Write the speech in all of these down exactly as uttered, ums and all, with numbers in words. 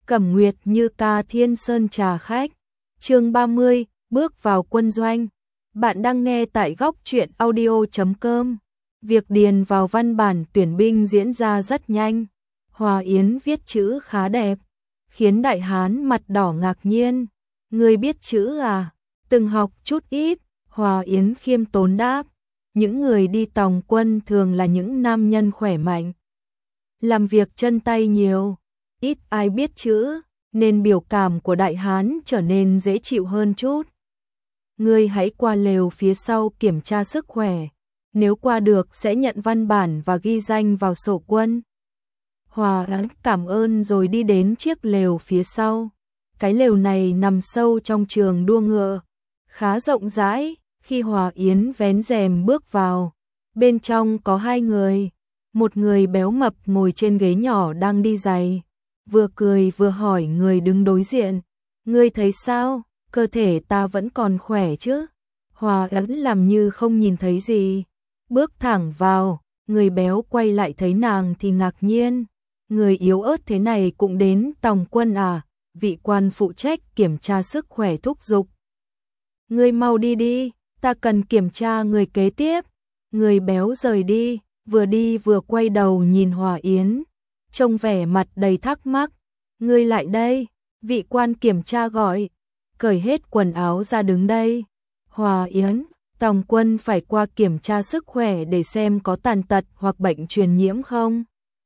Cẩm Nguyệt Như ca Thiên Sơn trà khách. Chương ba mươi, bước vào quân doanh. Bạn đang nghe tại góc truyện audio chấm com. Việc điền vào văn bản tuyển binh diễn ra rất nhanh. Hòa Yến viết chữ khá đẹp, khiến Đại Hán mặt đỏ ngạc nhiên. Ngươi biết chữ à? Từng học chút ít, Hòa Yến khiêm tốn đáp. Những người đi tòng quân thường là những nam nhân khỏe mạnh, làm việc chân tay nhiều, ít ai biết chữ, nên biểu cảm của Đại Hán trở nên dễ chịu hơn chút. Ngươi hãy qua lều phía sau kiểm tra sức khỏe, nếu qua được sẽ nhận văn bản và ghi danh vào sổ quân. Hòa Yến cảm ơn rồi đi đến chiếc lều phía sau. Cái lều này nằm sâu trong trường đua ngựa, khá rộng rãi. Khi Hòa Yến vén rèm bước vào, bên trong có hai người. Một người béo mập ngồi trên ghế nhỏ đang đi giày, vừa cười vừa hỏi người đứng đối diện. Ngươi thấy sao? Cơ thể ta vẫn còn khỏe chứ? Hòa Yến làm như không nhìn thấy gì, bước thẳng vào. Người béo quay lại thấy nàng thì ngạc nhiên. Người yếu ớt thế này cũng đến tòng quân à? Vị quan phụ trách kiểm tra sức khỏe thúc giục. Ngươi mau đi đi, ta cần kiểm tra người kế tiếp. Người béo rời đi, vừa đi vừa quay đầu nhìn Hòa Yến, trông vẻ mặt đầy thắc mắc. Ngươi lại đây, vị quan kiểm tra gọi. Cởi hết quần áo ra đứng đây. Hòa Yến, tòng quân phải qua kiểm tra sức khỏe để xem có tàn tật hoặc bệnh truyền nhiễm không.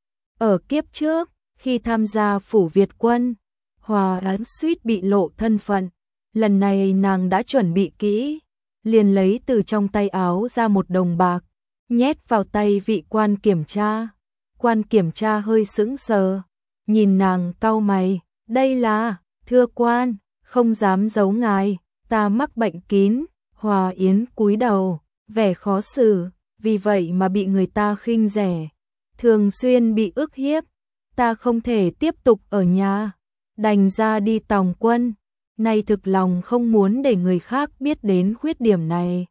Ở kiếp trước, khi tham gia phủ Việt quân, Hòa Yến suýt bị lộ thân phận. Lần này nàng đã chuẩn bị kỹ, liền lấy từ trong tay áo ra một đồng bạc, nhét vào tay vị quan kiểm tra. Quan kiểm tra hơi sững sờ, nhìn nàng cau mày. Đây là, thưa quan, không dám giấu ngài, ta mắc bệnh kín. Hòa Yến cúi đầu, vẻ khó xử, vì vậy mà bị người ta khinh rẻ, thường xuyên bị ức hiếp. Ta không thể tiếp tục ở nhà, đành ra đi tòng quân. Nay thực lòng không muốn để người khác biết đến khuyết điểm này.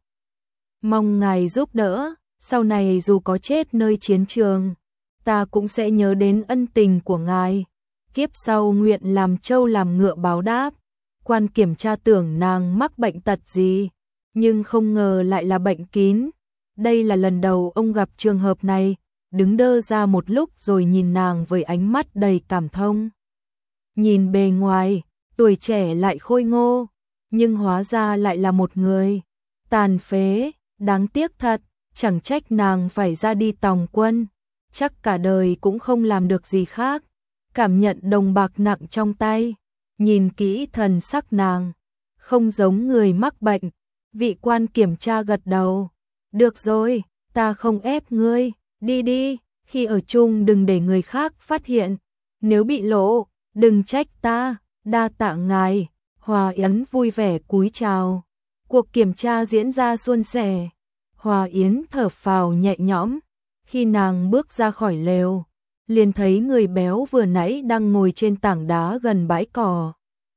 Mong ngài giúp đỡ, sau này dù có chết nơi chiến trường, ta cũng sẽ nhớ đến ân tình của ngài. Kiếp sau nguyện làm trâu làm ngựa báo đáp. Quan kiểm tra tưởng nàng mắc bệnh tật gì, nhưng không ngờ lại là bệnh kín. Đây là lần đầu ông gặp trường hợp này, đứng đơ ra một lúc rồi nhìn nàng với ánh mắt đầy cảm thông. Nhìn bề ngoài, tuổi trẻ lại khôi ngô, nhưng hóa ra lại là một người tàn phế. Đáng tiếc thật, chẳng trách nàng phải ra đi tòng quân, chắc cả đời cũng không làm được gì khác. Cảm nhận đồng bạc nặng trong tay, nhìn kỹ thần sắc nàng, không giống người mắc bệnh. Vị quan kiểm tra gật đầu. Được rồi, ta không ép ngươi, đi đi, khi ở chung đừng để người khác phát hiện, nếu bị lộ, đừng trách ta. Đa tạ ngài. Hòa Yến vui vẻ cúi chào. Cuộc kiểm tra diễn ra suôn sẻ. Hòa Yến thở phào nhẹ nhõm. Khi nàng bước ra khỏi lều, liền thấy người béo vừa nãy đang ngồi trên tảng đá gần bãi cỏ,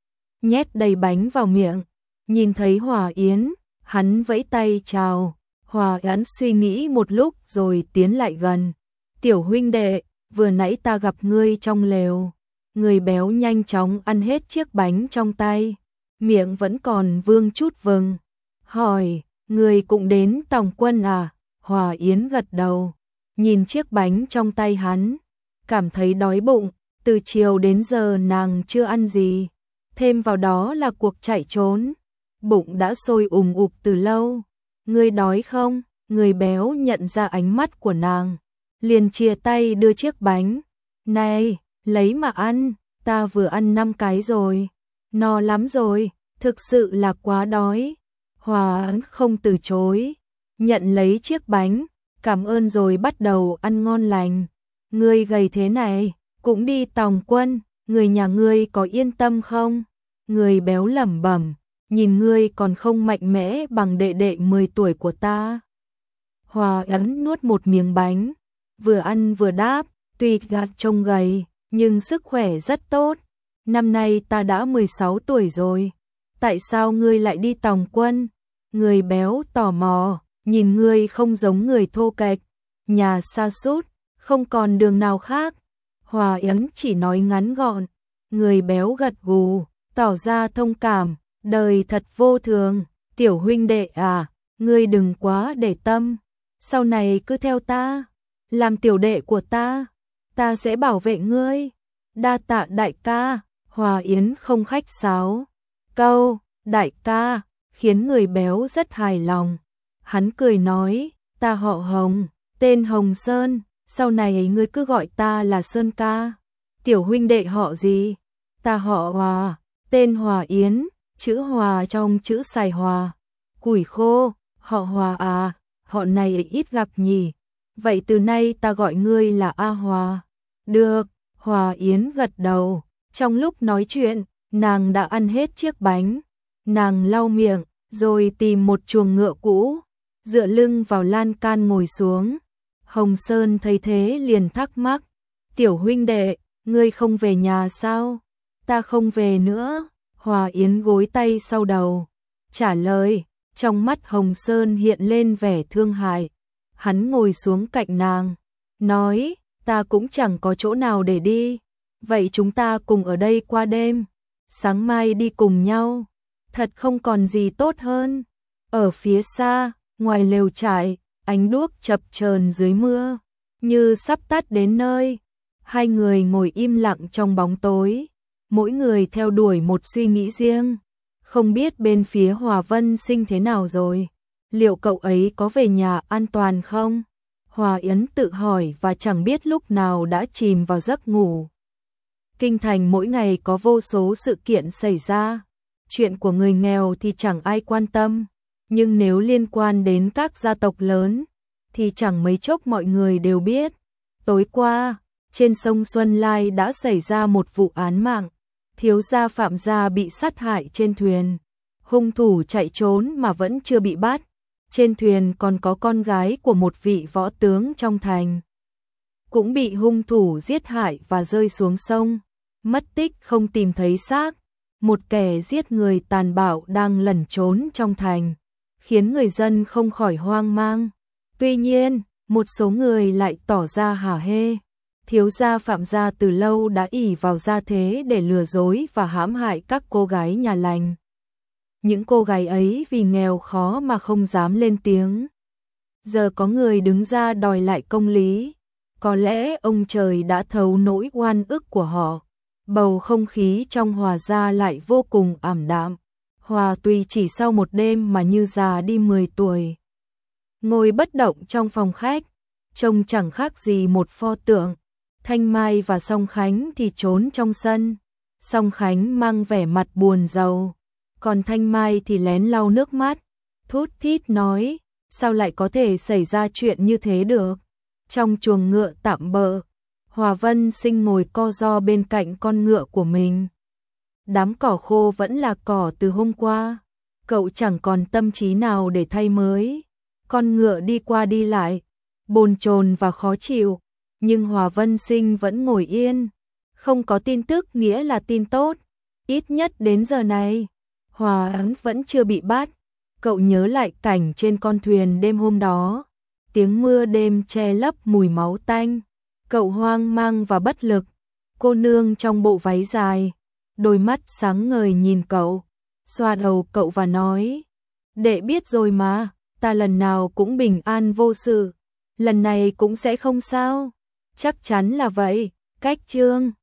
nhét đầy bánh vào miệng. Nhìn thấy Hòa Yến, hắn vẫy tay chào. Hòa Yến suy nghĩ một lúc rồi tiến lại gần. Tiểu huynh đệ, vừa nãy ta gặp ngươi trong lều. Người béo nhanh chóng ăn hết chiếc bánh trong tay, miệng vẫn còn vương chút vừng. Hỏi, người cũng đến tòng quân à? Hòa Yến gật đầu, nhìn chiếc bánh trong tay hắn, cảm thấy đói bụng. Từ chiều đến giờ nàng chưa ăn gì, thêm vào đó là cuộc chạy trốn, bụng đã sôi ùm ụp từ lâu. Ngươi đói không? Người béo nhận ra ánh mắt của nàng, liền chìa tay đưa chiếc bánh. Này, lấy mà ăn, ta vừa ăn năm cái rồi, no lắm rồi, thực sự là quá đói. Hòa Yến không từ chối, nhận lấy chiếc bánh, cảm ơn rồi bắt đầu ăn ngon lành. Ngươi gầy thế này, cũng đi tòng quân, người nhà ngươi có yên tâm không? Người béo lẩm bẩm, nhìn ngươi còn không mạnh mẽ bằng đệ đệ mười tuổi của ta. Hòa Yến nuốt một miếng bánh, vừa ăn vừa đáp, tuy gạt trông gầy, nhưng sức khỏe rất tốt. Năm nay ta đã mười sáu tuổi rồi. Tại sao ngươi lại đi tòng quân? Người béo tò mò, nhìn ngươi không giống người thô kệch, nhà xa sút, không còn đường nào khác. Hòa Yến chỉ nói ngắn gọn, Người béo gật gù, tỏ ra thông cảm, đời thật vô thường, tiểu huynh đệ à, ngươi đừng quá để tâm, sau này cứ theo ta, làm tiểu đệ của ta, ta sẽ bảo vệ ngươi. Đa tạ đại ca, Hòa Yến không khách sáo. Câu, đại ca, khiến người béo rất hài lòng. Hắn cười nói, ta họ Hồng, tên Hồng Sơn, sau này ngươi cứ gọi ta là Sơn ca. Tiểu huynh đệ họ gì? Ta họ Hòa, tên Hòa Yến, chữ Hòa trong chữ Sài Hòa. Củi khô, họ Hòa à, họ này ít gặp nhỉ. Vậy từ nay ta gọi ngươi là A Hòa. Được, Hòa Yến gật đầu. Trong lúc nói chuyện, nàng đã ăn hết chiếc bánh. Nàng lau miệng, rồi tìm một chuồng ngựa cũ, dựa lưng vào lan can ngồi xuống. Hồng Sơn thấy thế liền thắc mắc, tiểu huynh đệ, ngươi không về nhà sao? Ta không về nữa. Hòa Yến gối tay sau đầu, trả lời. Trong mắt Hồng Sơn hiện lên vẻ thương hại. Hắn ngồi xuống cạnh nàng, nói, ta cũng chẳng có chỗ nào để đi. Vậy chúng ta cùng ở đây qua đêm, sáng mai đi cùng nhau. Thật không còn gì tốt hơn. Ở phía xa, ngoài lều trại, ánh đuốc chập chờn dưới mưa, như sắp tắt đến nơi. Hai người ngồi im lặng trong bóng tối, mỗi người theo đuổi một suy nghĩ riêng. Không biết bên phía Hòa Vân Sinh thế nào rồi, liệu cậu ấy có về nhà an toàn không? Hòa Yến tự hỏi và chẳng biết lúc nào đã chìm vào giấc ngủ. Kinh thành mỗi ngày có vô số sự kiện xảy ra. Chuyện của người nghèo thì chẳng ai quan tâm, nhưng nếu liên quan đến các gia tộc lớn thì chẳng mấy chốc mọi người đều biết. Tối qua, trên sông Xuân Lai đã xảy ra một vụ án mạng, thiếu gia Phạm gia bị sát hại trên thuyền. Hung thủ chạy trốn mà vẫn chưa bị bắt. Trên thuyền còn có con gái của một vị võ tướng trong thành, cũng bị hung thủ giết hại và rơi xuống sông, mất tích không tìm thấy xác. Một kẻ giết người tàn bạo đang lẩn trốn trong thành, khiến người dân không khỏi hoang mang. Tuy nhiên, một số người lại tỏ ra hả hê. Thiếu gia Phạm gia từ lâu đã ỷ vào gia thế để lừa dối và hãm hại các cô gái nhà lành. Những cô gái ấy vì nghèo khó mà không dám lên tiếng. Giờ có người đứng ra đòi lại công lý. Có lẽ ông trời đã thấu nỗi oan ức của họ. Bầu không khí trong Hòa gia lại vô cùng ảm đạm. Hòa Tùy chỉ sau một đêm mà như già đi mười tuổi. Ngồi bất động trong phòng khách, trông chẳng khác gì một pho tượng. Thanh Mai và Song Khánh thì trốn trong sân. Song Khánh mang vẻ mặt buồn rầu, còn Thanh Mai thì lén lau nước mắt, thút thít nói, sao lại có thể xảy ra chuyện như thế được. Trong chuồng ngựa tạm bợ, Hòa Vân Sinh ngồi co ro bên cạnh con ngựa của mình. Đám cỏ khô vẫn là cỏ từ hôm qua, cậu chẳng còn tâm trí nào để thay mới. Con ngựa đi qua đi lại, bồn chồn và khó chịu, nhưng Hòa Vân Sinh vẫn ngồi yên. Không có tin tức nghĩa là tin tốt, ít nhất đến giờ này, Hòa Ấn vẫn chưa bị bắt. Cậu nhớ lại cảnh trên con thuyền đêm hôm đó, tiếng mưa đêm che lấp mùi máu tanh. Cậu hoang mang và bất lực. Cô nương trong bộ váy dài, đôi mắt sáng ngời nhìn cậu, xoa đầu cậu và nói, đệ biết rồi mà, ta lần nào cũng bình an vô sự, lần này cũng sẽ không sao. Chắc chắn là vậy. Cách chương